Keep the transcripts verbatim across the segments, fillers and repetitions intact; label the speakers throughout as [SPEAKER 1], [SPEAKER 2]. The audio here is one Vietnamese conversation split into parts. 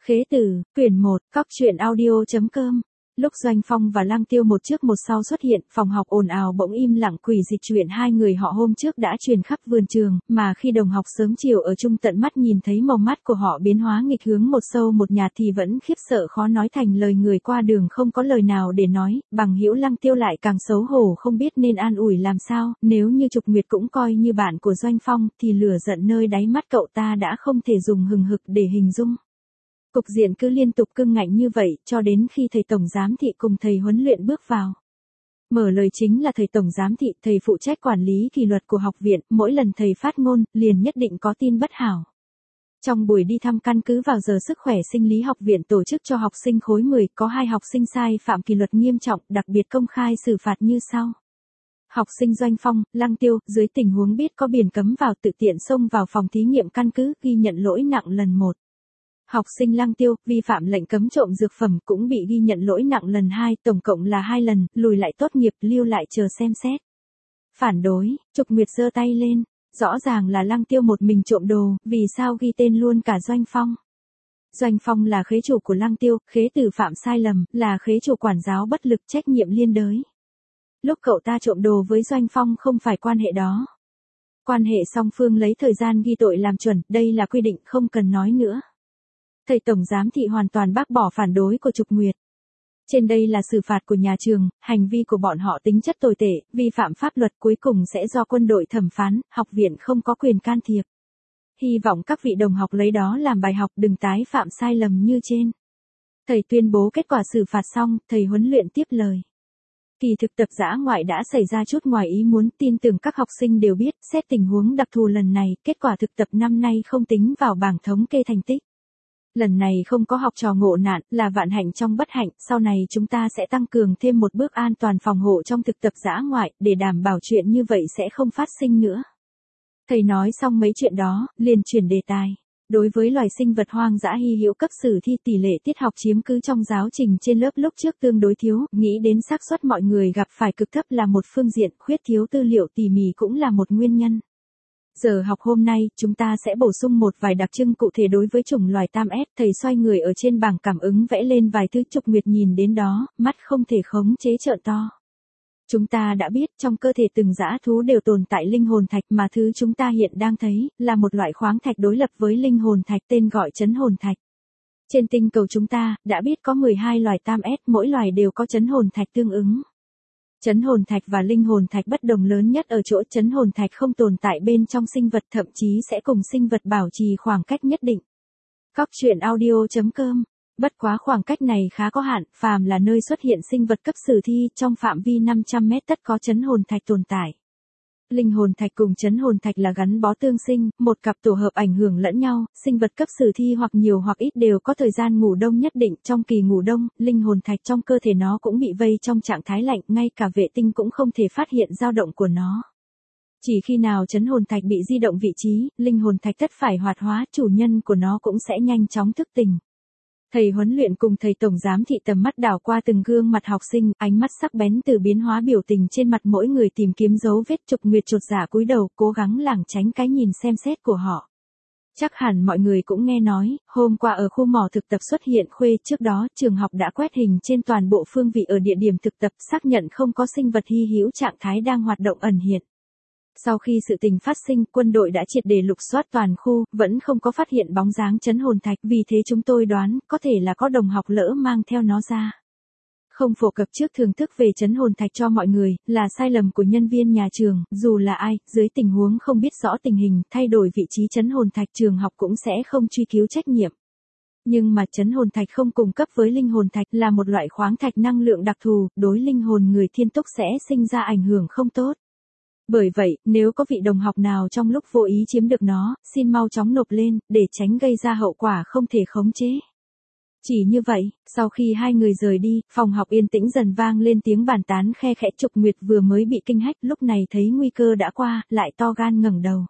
[SPEAKER 1] Khế Tử, quyển một, cóc truyện audio chấm com. Lúc Doanh Phong và Lăng Tiêu một trước một sau xuất hiện, phòng học ồn ào bỗng im lặng. Quỷ dịch chuyện hai người họ hôm trước đã truyền khắp vườn trường, mà khi đồng học sớm chiều ở chung tận mắt nhìn thấy màu mắt của họ biến hóa nghịch hướng một sâu một nhạt thì vẫn khiếp sợ khó nói thành lời. Người qua đường không có lời nào để nói, bằng hữu Lăng Tiêu lại càng xấu hổ không biết nên an ủi làm sao. Nếu như Trục Nguyệt cũng coi như bạn của Doanh Phong thì lửa giận nơi đáy mắt cậu ta đã không thể dùng hừng hực để hình dung. Cục diện cứ liên tục cưng ngạnh như vậy, cho đến khi thầy tổng giám thị cùng thầy huấn luyện bước vào. Mở lời chính là thầy tổng giám thị, thầy phụ trách quản lý kỷ luật của học viện, mỗi lần thầy phát ngôn, liền nhất định có tin bất hảo. Trong buổi đi thăm căn cứ vào giờ sức khỏe sinh lý học viện tổ chức cho học sinh khối mười, có hai học sinh sai phạm kỷ luật nghiêm trọng, đặc biệt công khai xử phạt như sau. Học sinh Doanh Phong, Lăng Tiêu, dưới tình huống biết có biển cấm vào tự tiện xông vào phòng thí nghiệm căn cứ, ghi nhận lỗi nặng lần một. Học sinh Lăng Tiêu, vi phạm lệnh cấm trộm dược phẩm cũng bị ghi nhận lỗi nặng lần hai, tổng cộng là hai lần, lùi lại tốt nghiệp, lưu lại chờ xem xét. Phản đối, Trục Nguyệt giơ tay lên, rõ ràng là Lăng Tiêu một mình trộm đồ, vì sao ghi tên luôn cả Doanh Phong. Doanh Phong là khế chủ của Lăng Tiêu, Khế Tử phạm sai lầm, là khế chủ quản giáo bất lực, trách nhiệm liên đới. Lúc cậu ta trộm đồ với Doanh Phong không phải quan hệ đó. Quan hệ song phương lấy thời gian ghi tội làm chuẩn, đây là quy định không cần nói nữa. Thầy tổng giám thị hoàn toàn bác bỏ phản đối của Trục Nguyệt. Trên đây là xử phạt của nhà trường, hành vi của bọn họ tính chất tồi tệ, vi phạm pháp luật, cuối cùng sẽ do quân đội thẩm phán, học viện không có quyền can thiệp. Hy vọng các vị đồng học lấy đó làm bài học, đừng tái phạm sai lầm như trên. Thầy tuyên bố kết quả xử phạt xong, thầy huấn luyện tiếp lời. Kỳ thực tập dã ngoại đã xảy ra chút ngoài ý muốn, tin tưởng các học sinh đều biết, xét tình huống đặc thù lần này, kết quả thực tập năm nay không tính vào bảng thống kê thành tích. Lần này không có học trò ngộ nạn, là vạn hạnh trong bất hạnh, sau này chúng ta sẽ tăng cường thêm một bước an toàn phòng hộ trong thực tập dã ngoại, để đảm bảo chuyện như vậy sẽ không phát sinh nữa. Thầy nói xong mấy chuyện đó, liền chuyển đề tài. Đối với loài sinh vật hoang dã hy hữu cấp sử thi, tỷ lệ tiết học chiếm cứ trong giáo trình trên lớp lúc trước tương đối thiếu, nghĩ đến xác suất mọi người gặp phải cực thấp là một phương diện, khuyết thiếu tư liệu tỉ mỉ cũng là một nguyên nhân. Giờ học hôm nay, chúng ta sẽ bổ sung một vài đặc trưng cụ thể đối với chủng loài tam S. Thầy xoay người ở trên bảng cảm ứng vẽ lên vài thứ. Trục Nguyệt nhìn đến đó, mắt không thể khống chế trợn to. Chúng ta đã biết trong cơ thể từng dã thú đều tồn tại linh hồn thạch, mà thứ chúng ta hiện đang thấy là một loại khoáng thạch đối lập với linh hồn thạch, tên gọi chấn hồn thạch. Trên tinh cầu chúng ta đã biết có mười hai loài tam S, mỗi loài đều có chấn hồn thạch tương ứng. Chấn hồn thạch và linh hồn thạch bất đồng lớn nhất ở chỗ chấn hồn thạch không tồn tại bên trong sinh vật, thậm chí sẽ cùng sinh vật bảo trì khoảng cách nhất định. Cóc truyện audio chấm com. Bất quá khoảng cách này khá có hạn, phàm là nơi xuất hiện sinh vật cấp sử thi trong phạm vi năm trăm mét tất có chấn hồn thạch tồn tại. Linh hồn thạch cùng chấn hồn thạch là gắn bó tương sinh, một cặp tổ hợp ảnh hưởng lẫn nhau, sinh vật cấp sử thi hoặc nhiều hoặc ít đều có thời gian ngủ đông nhất định, trong kỳ ngủ đông, linh hồn thạch trong cơ thể nó cũng bị vây trong trạng thái lạnh, ngay cả vệ tinh cũng không thể phát hiện dao động của nó. Chỉ khi nào chấn hồn thạch bị di động vị trí, linh hồn thạch tất phải hoạt hóa, chủ nhân của nó cũng sẽ nhanh chóng thức tỉnh. Thầy huấn luyện cùng thầy tổng giám thị tầm mắt đảo qua từng gương mặt học sinh, ánh mắt sắc bén từ biến hóa biểu tình trên mặt mỗi người tìm kiếm dấu vết. Trục Nguyệt chột dạ cúi đầu, cố gắng lảng tránh cái nhìn xem xét của họ. Chắc hẳn mọi người cũng nghe nói, hôm qua ở khu mỏ thực tập xuất hiện khuê, trước đó trường học đã quét hình trên toàn bộ phương vị ở địa điểm thực tập, xác nhận không có sinh vật hy hữu trạng thái đang hoạt động ẩn hiện. Sau khi sự tình phát sinh, quân đội đã triệt để lục soát toàn khu, vẫn không có phát hiện bóng dáng chấn hồn thạch, vì thế chúng tôi đoán, có thể là có đồng học lỡ mang theo nó ra. Không phổ cập trước thưởng thức về chấn hồn thạch cho mọi người, là sai lầm của nhân viên nhà trường, dù là ai, dưới tình huống không biết rõ tình hình, thay đổi vị trí chấn hồn thạch trường học cũng sẽ không truy cứu trách nhiệm. Nhưng mà chấn hồn thạch không cùng cấp với linh hồn thạch, là một loại khoáng thạch năng lượng đặc thù, đối linh hồn người thiên túc sẽ sinh ra ảnh hưởng không tốt. Bởi vậy, nếu có vị đồng học nào trong lúc vô ý chiếm được nó, xin mau chóng nộp lên, để tránh gây ra hậu quả không thể khống chế. Chỉ như vậy, sau khi hai người rời đi, phòng học yên tĩnh dần vang lên tiếng bàn tán khe khẽ. Trục Nguyệt vừa mới bị kinh hách, lúc này thấy nguy cơ đã qua, lại to gan ngẩng đầu.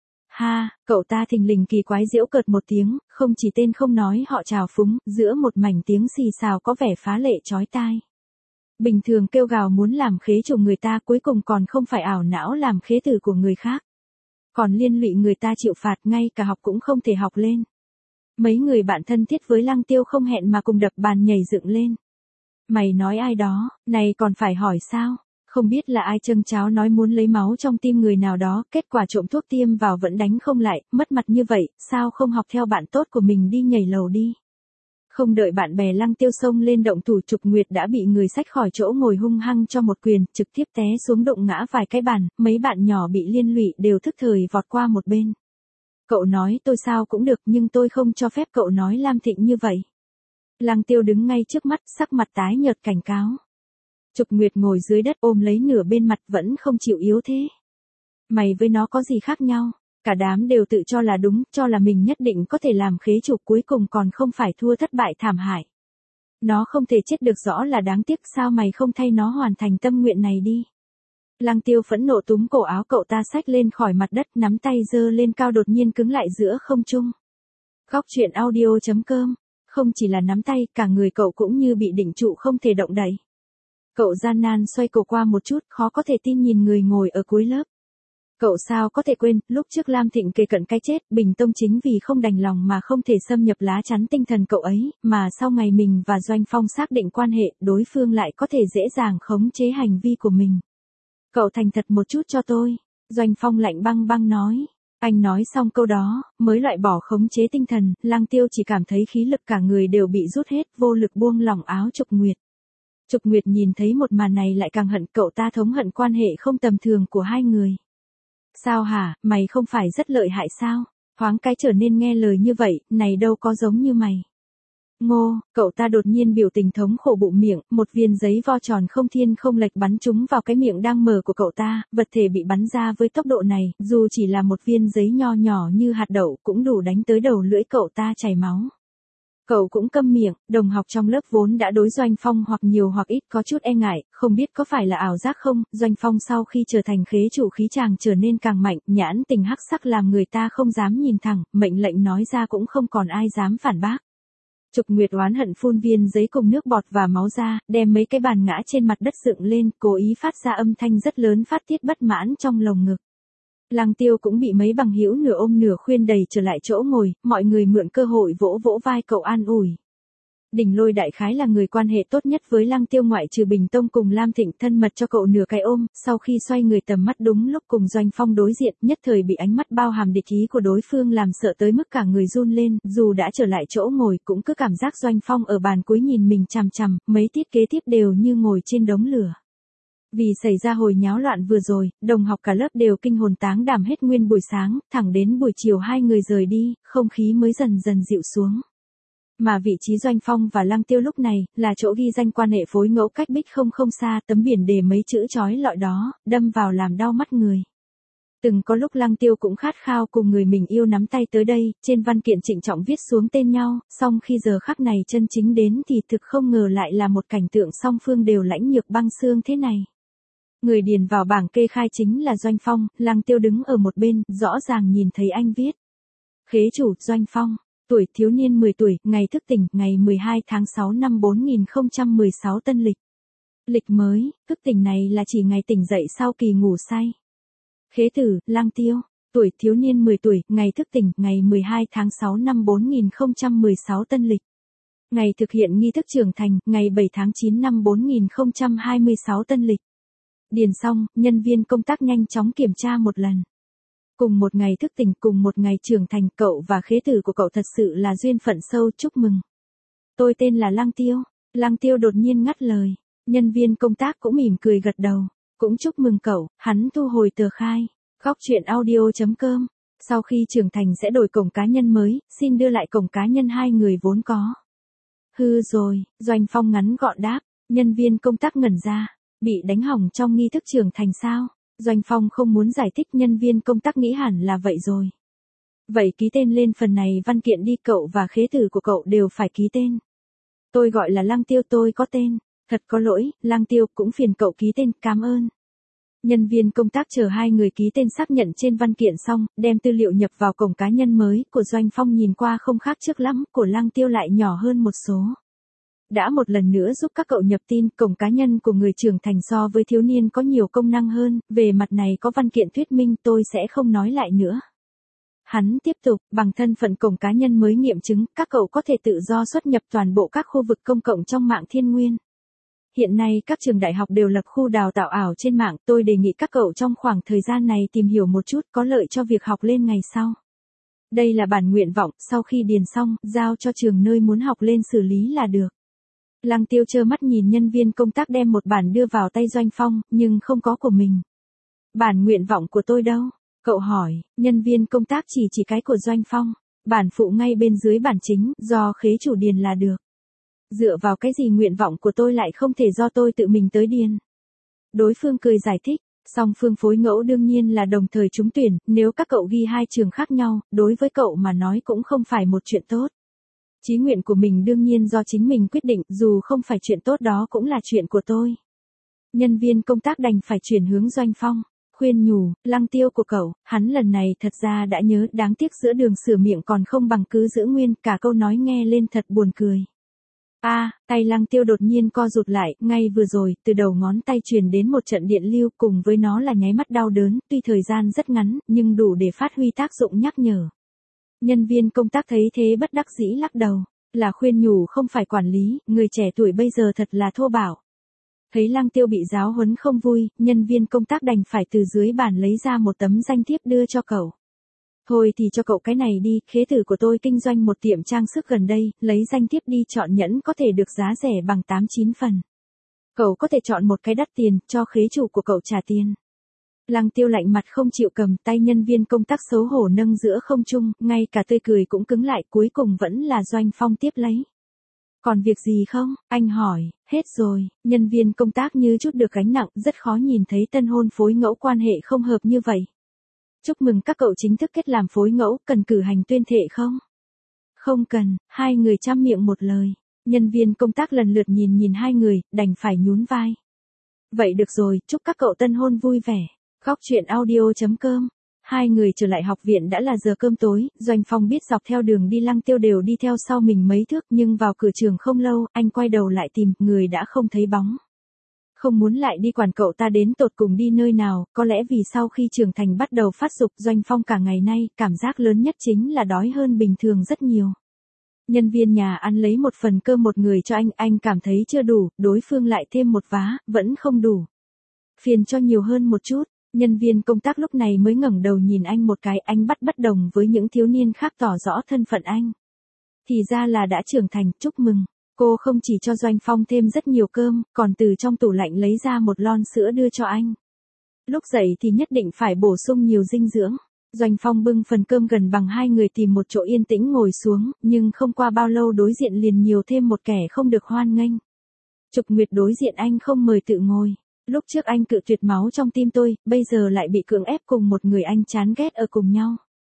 [SPEAKER 1] Ha, cậu ta thình lình kỳ quái giễu cợt một tiếng, không chỉ tên không nói họ trào phúng, giữa một mảnh tiếng xì xào có vẻ phá lệ chói tai. Bình thường kêu gào muốn làm khế chủ người ta, cuối cùng còn không phải ảo não làm khế tử của người khác. Còn liên lụy người ta chịu phạt, ngay cả học cũng không thể học lên. Mấy người bạn thân thiết với Lăng Tiêu không hẹn mà cùng đập bàn nhảy dựng lên. Mày nói ai đó, này còn phải hỏi sao? Không biết là ai châng cháo nói muốn lấy máu trong tim người nào đó, kết quả trộm thuốc tiêm vào vẫn đánh không lại, mất mặt như vậy, sao không học theo bạn tốt của mình đi nhảy lầu đi. Không đợi bạn bè Lăng Tiêu xông lên động thủ, Trục Nguyệt đã bị người xách khỏi chỗ ngồi hung hăng cho một quyền, trực tiếp té xuống đụng ngã vài cái bàn, mấy bạn nhỏ bị liên lụy đều thức thời vọt qua một bên. Cậu nói tôi sao cũng được nhưng tôi không cho phép cậu nói Lam Thịnh như vậy. Lăng Tiêu đứng ngay trước mắt, sắc mặt tái nhợt cảnh cáo. Trục Nguyệt ngồi dưới đất ôm lấy nửa bên mặt vẫn không chịu yếu thế. Mày với nó có gì khác nhau? Cả đám đều tự cho là đúng, cho là mình nhất định có thể làm khế chủ, cuối cùng còn không phải thua thất bại thảm hại. Nó không thể chết được, rõ là đáng tiếc, sao mày không thay nó hoàn thành tâm nguyện này đi. Lăng Tiêu phẫn nộ túm cổ áo cậu ta xách lên khỏi mặt đất, nắm tay giơ lên cao đột nhiên cứng lại giữa không trung. Góc truyện audio chấm com. Không chỉ là nắm tay, cả người cậu cũng như bị định trụ không thể động đậy. Cậu gian nan xoay cổ qua một chút, khó có thể tin nhìn người ngồi ở cuối lớp. Cậu sao có thể quên, lúc trước Lam Thịnh kề cận cái chết, Bình Tông chính vì không đành lòng mà không thể xâm nhập lá chắn tinh thần cậu ấy, mà sau ngày mình và Doanh Phong xác định quan hệ, đối phương lại có thể dễ dàng khống chế hành vi của mình. Cậu thành thật một chút cho tôi, Doanh Phong lạnh băng băng nói. Anh nói xong câu đó, mới loại bỏ khống chế tinh thần, Lăng Tiêu chỉ cảm thấy khí lực cả người đều bị rút hết, vô lực buông lỏng áo Trục Nguyệt. Trục Nguyệt nhìn thấy một màn này lại càng hận, cậu ta thống hận quan hệ không tầm thường của hai người. Sao hả, mày không phải rất lợi hại sao? Thoáng cái trở nên nghe lời như vậy, này đâu có giống như mày. Ngô, cậu ta đột nhiên biểu tình thống khổ bụng miệng, một viên giấy vo tròn không thiên không lệch bắn trúng vào cái miệng đang mở của cậu ta, vật thể bị bắn ra với tốc độ này, dù chỉ là một viên giấy nho nhỏ như hạt đậu cũng đủ đánh tới đầu lưỡi cậu ta chảy máu. Cậu cũng câm miệng, đồng học trong lớp vốn đã đối Doanh Phong hoặc nhiều hoặc ít có chút e ngại, không biết có phải là ảo giác không, Doanh Phong sau khi trở thành khế chủ khí chàng trở nên càng mạnh, nhãn tình hắc sắc làm người ta không dám nhìn thẳng, mệnh lệnh nói ra cũng không còn ai dám phản bác. Trục Nguyệt oán hận phun viên giấy cùng nước bọt và máu ra, đem mấy cái bàn ngã trên mặt đất dựng lên, cố ý phát ra âm thanh rất lớn phát tiết bất mãn trong lồng ngực. Lăng Tiêu cũng bị mấy bằng hữu nửa ôm nửa khuyên đẩy trở lại chỗ ngồi, mọi người mượn cơ hội vỗ vỗ vai cậu an ủi. Đỉnh Lôi đại khái là người quan hệ tốt nhất với Lăng Tiêu ngoại trừ Bình Tông cùng Lam Thịnh, thân mật cho cậu nửa cái ôm, sau khi xoay người tầm mắt đúng lúc cùng Doanh Phong đối diện, nhất thời bị ánh mắt bao hàm địch ý của đối phương làm sợ tới mức cả người run lên, dù đã trở lại chỗ ngồi cũng cứ cảm giác Doanh Phong ở bàn cuối nhìn mình chằm chằm, mấy tiết kế tiếp đều như ngồi trên đống lửa. Vì xảy ra hồi nháo loạn vừa rồi, đồng học cả lớp đều kinh hồn táng đảm hết nguyên buổi sáng, thẳng đến buổi chiều hai người rời đi, không khí mới dần dần dịu xuống. Mà vị trí Doanh Phong và Lăng Tiêu lúc này, là chỗ ghi danh quan hệ phối ngẫu cách bích không không xa, tấm biển đề mấy chữ chói lọi đó, đâm vào làm đau mắt người. Từng có lúc Lăng Tiêu cũng khát khao cùng người mình yêu nắm tay tới đây, trên văn kiện trịnh trọng viết xuống tên nhau, song khi giờ khắc này chân chính đến thì thực không ngờ lại là một cảnh tượng song phương đều lãnh nhược băng xương thế này. Người điền vào bảng kê khai chính là Doanh Phong, Lăng Tiêu đứng ở một bên, rõ ràng nhìn thấy anh viết. Khế chủ, Doanh Phong, tuổi thiếu niên mười tuổi, ngày thức tỉnh, ngày mười hai tháng sáu năm bốn nghìn không trăm mười sáu tân lịch. Lịch mới, thức tỉnh này là chỉ ngày tỉnh dậy sau kỳ ngủ say. Khế tử, Lăng Tiêu, tuổi thiếu niên mười tuổi, ngày thức tỉnh, ngày mười hai tháng sáu năm bốn nghìn không trăm mười sáu tân lịch. Ngày thực hiện nghi thức trưởng thành, ngày bảy tháng chín năm bốn nghìn không trăm hai mươi sáu tân lịch. Điền xong, nhân viên công tác nhanh chóng kiểm tra một lần. Cùng một ngày thức tỉnh, cùng một ngày trưởng thành, cậu và khế tử của cậu thật sự là duyên phận sâu, chúc mừng. Tôi tên là Lăng Tiêu. Lăng Tiêu đột nhiên ngắt lời. Nhân viên công tác cũng mỉm cười gật đầu. Cũng chúc mừng cậu, hắn thu hồi tờ khai. Góc truyện audio chấm com. Sau khi trưởng thành sẽ đổi cổng cá nhân mới, xin đưa lại cổng cá nhân hai người vốn có. Hư rồi, Doanh Phong ngắn gọn đáp. Nhân viên công tác ngẩn ra. Bị đánh hỏng trong nghi thức trưởng thành sao? Doanh Phong không muốn giải thích, nhân viên công tác nghĩ hẳn là vậy rồi. Vậy ký tên lên phần này văn kiện đi, cậu và khế tử của cậu đều phải ký tên. Tôi gọi là Lăng Tiêu, tôi có tên. Thật có lỗi, Lăng Tiêu, cũng phiền cậu ký tên, cảm ơn. Nhân viên công tác chờ hai người ký tên xác nhận trên văn kiện xong, đem tư liệu nhập vào cổng cá nhân mới, của Doanh Phong nhìn qua không khác trước lắm, của Lăng Tiêu lại nhỏ hơn một số. Đã một lần nữa giúp các cậu nhập tin, cổng cá nhân của người trưởng thành so với thiếu niên có nhiều công năng hơn, về mặt này có văn kiện thuyết minh tôi sẽ không nói lại nữa. Hắn tiếp tục, bằng thân phận cổng cá nhân mới nghiệm chứng, các cậu có thể tự do xuất nhập toàn bộ các khu vực công cộng trong mạng thiên nguyên. Hiện nay các trường đại học đều lập khu đào tạo ảo trên mạng, tôi đề nghị các cậu trong khoảng thời gian này tìm hiểu một chút có lợi cho việc học lên ngày sau. Đây là bản nguyện vọng, sau khi điền xong, giao cho trường nơi muốn học lên xử lý là được. Lăng Tiêu trơ mắt nhìn nhân viên công tác đem một bản đưa vào tay Doanh Phong, nhưng không có của mình. Bản nguyện vọng của tôi đâu? Cậu hỏi, nhân viên công tác chỉ chỉ cái của Doanh Phong. Bản phụ ngay bên dưới bản chính, do khế chủ điền là được. Dựa vào cái gì nguyện vọng của tôi lại không thể do tôi tự mình tới điền? Đối phương cười giải thích, song phương phối ngẫu đương nhiên là đồng thời trúng tuyển, nếu các cậu ghi hai trường khác nhau, đối với cậu mà nói cũng không phải một chuyện tốt. Chí nguyện của mình đương nhiên do chính mình quyết định, dù không phải chuyện tốt đó cũng là chuyện của tôi. Nhân viên công tác đành phải chuyển hướng Doanh Phong, khuyên nhủ, Lăng Tiêu của cậu, hắn lần này thật ra đã nhớ, đáng tiếc giữa đường sửa miệng còn không bằng cứ giữ nguyên, cả câu nói nghe lên thật buồn cười. A, à, tay Lăng Tiêu đột nhiên co rụt lại, ngay vừa rồi, từ đầu ngón tay truyền đến một trận điện lưu, cùng với nó là nháy mắt đau đớn, tuy thời gian rất ngắn, nhưng đủ để phát huy tác dụng nhắc nhở. Nhân viên công tác thấy thế bất đắc dĩ lắc đầu, là khuyên nhủ không phải quản lý, người trẻ tuổi bây giờ thật là thô bạo. Thấy Lăng Tiêu bị giáo huấn không vui, nhân viên công tác đành phải từ dưới bàn lấy ra một tấm danh thiếp đưa cho cậu. Thôi thì cho cậu cái này đi, khế tử của tôi kinh doanh một tiệm trang sức gần đây, lấy danh thiếp đi chọn nhẫn có thể được giá rẻ bằng tám chín phần. Cậu có thể chọn một cái đắt tiền, cho khế chủ của cậu trả tiền. Lăng Tiêu lạnh mặt không chịu cầm, tay nhân viên công tác xấu hổ nâng giữa không trung, ngay cả tươi cười cũng cứng lại, cuối cùng vẫn là Doanh Phong tiếp lấy. Còn việc gì không? Anh hỏi, hết rồi, nhân viên công tác như chút được gánh nặng, rất khó nhìn thấy tân hôn phối ngẫu quan hệ không hợp như vậy. Chúc mừng các cậu chính thức kết làm phối ngẫu, cần cử hành tuyên thệ không? Không cần, hai người chăm miệng một lời. Nhân viên công tác lần lượt nhìn nhìn hai người, đành phải nhún vai. Vậy được rồi, chúc các cậu tân hôn vui vẻ. Góc truyện audio chấm com. Hai người trở lại học viện đã là giờ cơm tối, Doanh Phong biết dọc theo đường đi Lăng Tiêu đều đi theo sau mình mấy thước, nhưng vào cửa trường không lâu, anh quay đầu lại tìm, người đã không thấy bóng. Không muốn lại đi quản cậu ta đến tột cùng đi nơi nào, có lẽ vì sau khi trưởng thành bắt đầu phát dục, Doanh Phong cả ngày nay, cảm giác lớn nhất chính là đói hơn bình thường rất nhiều. Nhân viên nhà ăn lấy một phần cơm một người cho anh, anh cảm thấy chưa đủ, đối phương lại thêm một vá, vẫn không đủ. Phiền cho nhiều hơn một chút. Nhân viên công tác lúc này mới ngẩng đầu nhìn anh một cái, anh bắt bất đồng với những thiếu niên khác tỏ rõ thân phận anh. Thì ra là đã trưởng thành, chúc mừng. Cô không chỉ cho Doanh Phong thêm rất nhiều cơm, còn từ trong tủ lạnh lấy ra một lon sữa đưa cho anh. Lúc dậy thì nhất định phải bổ sung nhiều dinh dưỡng. Doanh Phong bưng phần cơm gần bằng hai người tìm một chỗ yên tĩnh ngồi xuống, nhưng không qua bao lâu đối diện liền nhiều thêm một kẻ không được hoan nghênh. Trục Nguyệt đối diện anh không mời tự ngồi. Lúc trước anh cự tuyệt máu trong tim tôi, bây giờ lại bị cưỡng ép cùng một người anh chán ghét ở cùng nhau.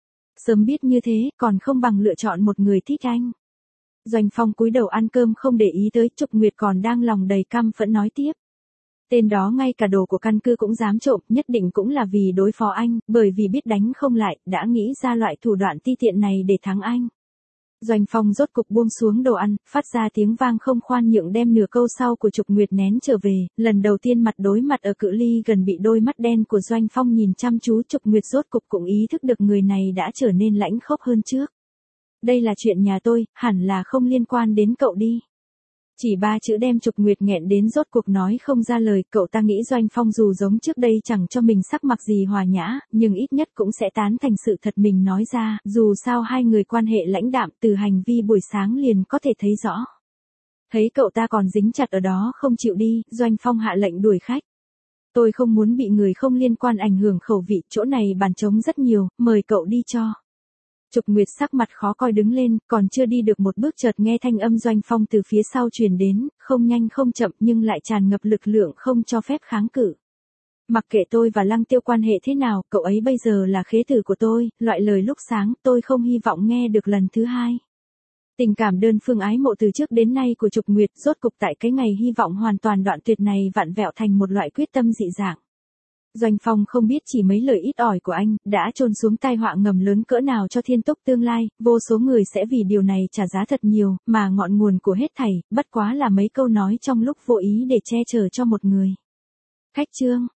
[SPEAKER 1] Sớm biết như thế, còn không bằng lựa chọn một người thích anh. Doanh Phong cúi đầu ăn cơm không để ý tới, Trục Nguyệt còn đang lòng đầy căm phẫn nói tiếp. Tên đó ngay cả đồ của căn cứ cũng dám trộm, nhất định cũng là vì đối phó anh, bởi vì biết đánh không lại, đã nghĩ ra loại thủ đoạn ti tiện này để thắng anh. Doanh Phong rốt cục buông xuống đồ ăn, phát ra tiếng vang không khoan nhượng đem nửa câu sau của Trục Nguyệt nén trở về, lần đầu tiên mặt đối mặt ở cự ly gần bị đôi mắt đen của Doanh Phong nhìn chăm chú, Trục Nguyệt rốt cục cũng ý thức được người này đã trở nên lãnh khốc hơn trước. Đây là chuyện nhà tôi, hẳn là không liên quan đến cậu đi. Chỉ ba chữ đem Trục Nguyệt nghẹn đến rốt cuộc nói không ra lời, cậu ta nghĩ Doanh Phong dù giống trước đây chẳng cho mình sắc mặt gì hòa nhã, nhưng ít nhất cũng sẽ tán thành sự thật mình nói ra, dù sao hai người quan hệ lãnh đạm từ hành vi buổi sáng liền có thể thấy rõ. Thấy cậu ta còn dính chặt ở đó không chịu đi, Doanh Phong hạ lệnh đuổi khách. Tôi không muốn bị người không liên quan ảnh hưởng khẩu vị, chỗ này bàn trống rất nhiều, mời cậu đi cho. Trục Nguyệt sắc mặt khó coi đứng lên, còn chưa đi được một bước chợt nghe thanh âm Doanh Phong từ phía sau truyền đến, không nhanh không chậm nhưng lại tràn ngập lực lượng không cho phép kháng cự. Mặc kệ tôi và Lăng Tiêu quan hệ thế nào, cậu ấy bây giờ là khế tử của tôi, loại lời lúc sáng tôi không hy vọng nghe được lần thứ hai. Tình cảm đơn phương ái mộ từ trước đến nay của Trục Nguyệt rốt cục tại cái ngày hy vọng hoàn toàn đoạn tuyệt này vặn vẹo thành một loại quyết tâm dị dạng. Doanh Phong không biết chỉ mấy lời ít ỏi của anh, đã chôn xuống tai họa ngầm lớn cỡ nào cho Thiên Túc tương lai, vô số người sẽ vì điều này trả giá thật nhiều, mà ngọn nguồn của hết thảy, bất quá là mấy câu nói trong lúc vô ý để che chở cho một người. Khách trương,